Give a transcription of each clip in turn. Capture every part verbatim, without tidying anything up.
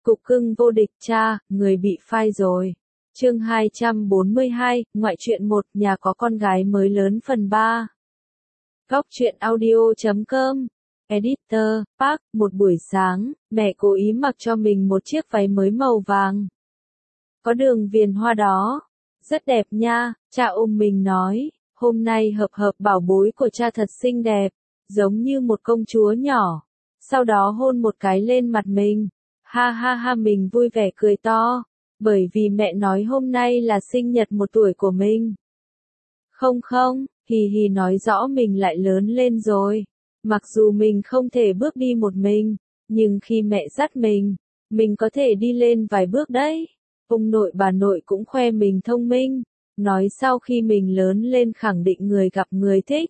Cục cưng vô địch cha, người bị phai rồi. Chương hai trăm bốn mươi hai, ngoại truyện một, nhà có con gái mới lớn phần ba. Góc truyện audio chấm com. Editor, Park, một buổi sáng, mẹ cố ý mặc cho mình một chiếc váy mới màu vàng. Có đường viền hoa đó. Rất đẹp nha, cha ôm mình nói, hôm nay hợp hợp bảo bối của cha thật xinh đẹp, giống như một công chúa nhỏ. Sau đó hôn một cái lên mặt mình. Ha ha ha, mình vui vẻ cười to, bởi vì mẹ nói hôm nay là sinh nhật một tuổi của mình. Không không, hì hì nói rõ mình lại lớn lên rồi. Mặc dù mình không thể bước đi một mình, nhưng khi mẹ dắt mình, mình có thể đi lên vài bước đấy. Ông nội bà nội cũng khoe mình thông minh, nói sau khi mình lớn lên khẳng định người gặp người thích.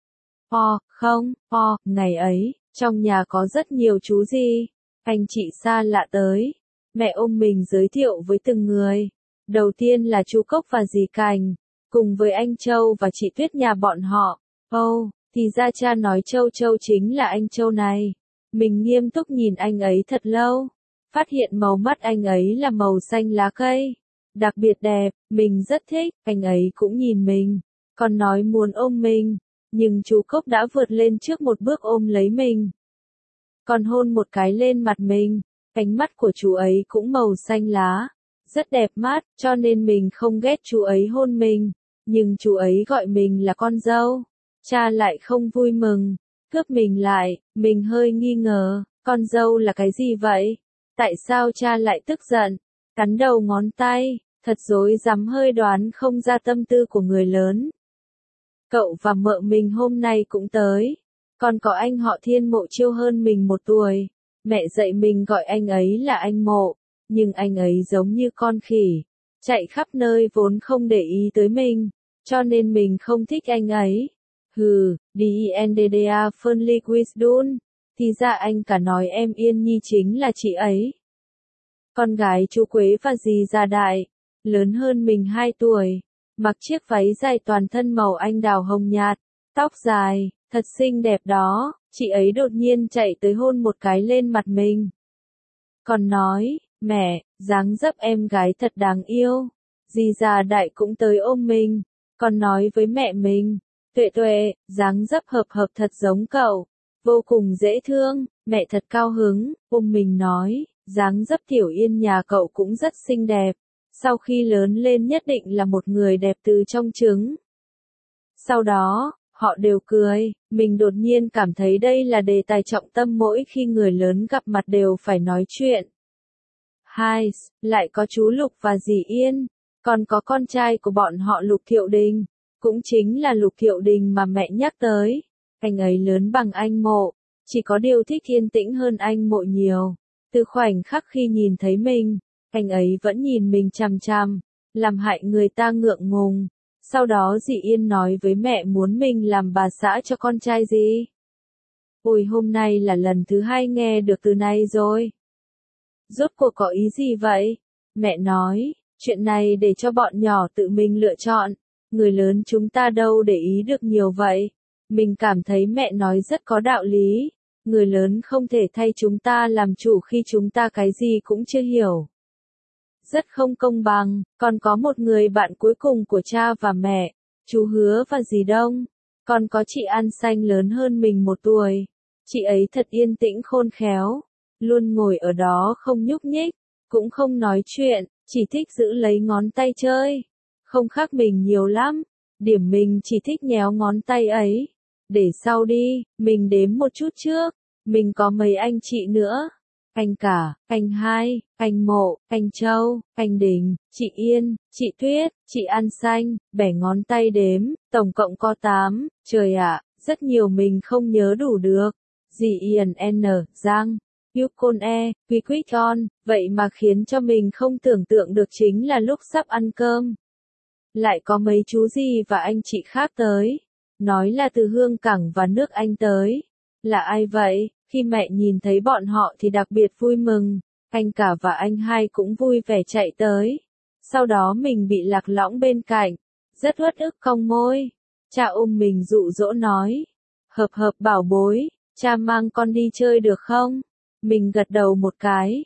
O, không, o, ngày ấy, trong nhà có rất nhiều chú gì. Anh chị xa lạ tới. Mẹ ôm mình giới thiệu với từng người. Đầu tiên là chú Cốc và dì Cành, cùng với anh Châu và chị Tuyết nhà bọn họ. Ồ, oh, thì ra cha nói Châu Châu chính là anh Châu này. Mình nghiêm túc nhìn anh ấy thật lâu. Phát hiện màu mắt anh ấy là màu xanh lá cây. Đặc biệt đẹp, mình rất thích. Anh ấy cũng nhìn mình, còn nói muốn ôm mình. Nhưng chú Cốc đã vượt lên trước một bước ôm lấy mình. Còn hôn một cái lên mặt mình, cánh mắt của chú ấy cũng màu xanh lá, rất đẹp mắt, cho nên mình không ghét chú ấy hôn mình, nhưng chú ấy gọi mình là con dâu. Cha lại không vui mừng, cướp mình lại, mình hơi nghi ngờ, con dâu là cái gì vậy? Tại sao cha lại tức giận? Cắn đầu ngón tay, thật rối rắm hơi đoán không ra tâm tư của người lớn. Cậu và mợ mình hôm nay cũng tới. Còn có anh họ Thiên Mộ Chiêu hơn mình một tuổi. Mẹ dạy mình gọi anh ấy là anh Mộ, nhưng anh ấy giống như con khỉ, chạy khắp nơi vốn không để ý tới mình, cho nên mình không thích anh ấy. Hừ, Dendda Fernley Wisdun, thì ra anh cả nói em Yên Nhi chính là chị ấy. Con gái chú Quế và dì Gia Đại, lớn hơn mình hai tuổi, mặc chiếc váy dài toàn thân màu anh đào hồng nhạt, tóc dài. Thật xinh đẹp đó, chị ấy đột nhiên chạy tới hôn một cái lên mặt mình. Còn nói, mẹ, dáng dấp em gái thật đáng yêu. Dì Già Đại cũng tới ôm mình, còn nói với mẹ mình, Tuệ Tuệ, dáng dấp hợp hợp thật giống cậu, vô cùng dễ thương, mẹ thật cao hứng, ôm mình nói, dáng dấp Tiểu Yên nhà cậu cũng rất xinh đẹp, sau khi lớn lên nhất định là một người đẹp từ trong trứng. Sau đó, họ đều cười, mình đột nhiên cảm thấy đây là đề tài trọng tâm mỗi khi người lớn gặp mặt đều phải nói chuyện. Hai, lại có chú Lục và dì Yên, còn có con trai của bọn họ Lục Thiệu Đình, cũng chính là Lục Thiệu Đình mà mẹ nhắc tới. Anh ấy lớn bằng anh Mộ, chỉ có điều thích yên tĩnh hơn anh Mộ nhiều. Từ khoảnh khắc khi nhìn thấy mình, anh ấy vẫn nhìn mình chằm chằm, làm hại người ta ngượng ngùng. Sau đó dì Yên nói với mẹ muốn mình làm bà xã cho con trai dì. Ôi, hôm nay là lần thứ hai nghe được từ này rồi. Rốt cuộc có ý gì vậy? Mẹ nói, chuyện này để cho bọn nhỏ tự mình lựa chọn, người lớn chúng ta đâu để ý được nhiều vậy. Mình cảm thấy mẹ nói rất có đạo lý, người lớn không thể thay chúng ta làm chủ khi chúng ta cái gì cũng chưa hiểu. Rất không công bằng, còn có một người bạn cuối cùng của cha và mẹ, chú Hứa và dì Đông, còn có chị An Xanh lớn hơn mình một tuổi. Chị ấy thật yên tĩnh khôn khéo, luôn ngồi ở đó không nhúc nhích, cũng không nói chuyện, chỉ thích giữ lấy ngón tay chơi. Không khác mình nhiều lắm, điểm mình chỉ thích nhéo ngón tay ấy. Để sau đi, mình đếm một chút trước, mình có mấy anh chị nữa. Anh Cả, anh Hai, anh Mộ, anh Châu, anh Đình, chị Yên, chị Tuyết, chị An Xanh, bẻ ngón tay đếm, tổng cộng có tám, trời ạ, rất nhiều mình không nhớ đủ được. Dì Ian N, Giang, Yukon E, Quy Quyết On, vậy mà khiến cho mình không tưởng tượng được chính là lúc sắp ăn cơm. Lại có mấy chú dì và anh chị khác tới, nói là từ Hương Cảng và nước Anh tới. Là ai vậy? Khi mẹ nhìn thấy bọn họ thì đặc biệt vui mừng, anh Cả và anh Hai cũng vui vẻ chạy tới. Sau đó mình bị lạc lõng bên cạnh, rất uất ức cong môi. Cha ôm mình dụ dỗ nói, hợp hợp bảo bối, cha mang con đi chơi được không? Mình gật đầu một cái.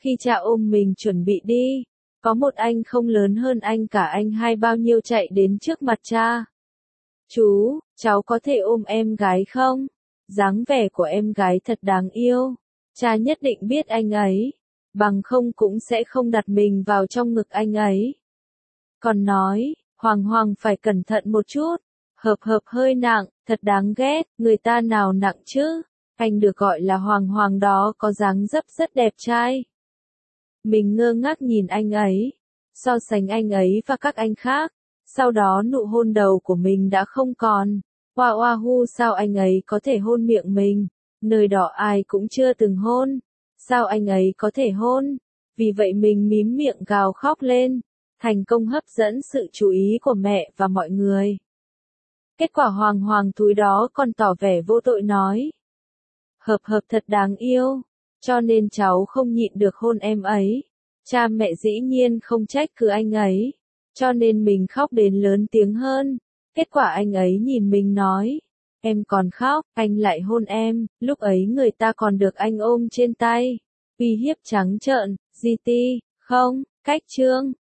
Khi cha ôm mình chuẩn bị đi, có một anh không lớn hơn anh cả anh hai bao nhiêu chạy đến trước mặt cha. Chú, cháu có thể ôm em gái không? Dáng vẻ của em gái thật đáng yêu. Cha nhất định biết anh ấy, bằng không cũng sẽ không đặt mình vào trong ngực anh ấy. Còn nói, Hoàng Hoàng phải cẩn thận một chút. Hợp hợp hơi nặng, thật đáng ghét, người ta nào nặng chứ? Anh được gọi là Hoàng Hoàng đó có dáng dấp rất đẹp trai. Mình ngơ ngác nhìn anh ấy, so sánh anh ấy và các anh khác. Sau đó nụ hôn đầu của mình đã không còn. Hoa hoa hu, sao anh ấy có thể hôn miệng mình? Nơi đó ai cũng chưa từng hôn. Sao anh ấy có thể hôn? Vì vậy mình mím miệng gào khóc lên. Thành công hấp dẫn sự chú ý của mẹ và mọi người. Kết quả Hoàng Hoàng túi đó còn tỏ vẻ vô tội nói. Hợp hợp thật đáng yêu, cho nên cháu không nhịn được hôn em ấy. Cha mẹ dĩ nhiên không trách cứ anh ấy, cho nên mình khóc đến lớn tiếng hơn. Kết quả anh ấy nhìn mình nói, em còn khóc, anh lại hôn em, lúc ấy người ta còn được anh ôm trên tay. Uy hiếp trắng trợn, giê tê, không, cách chương.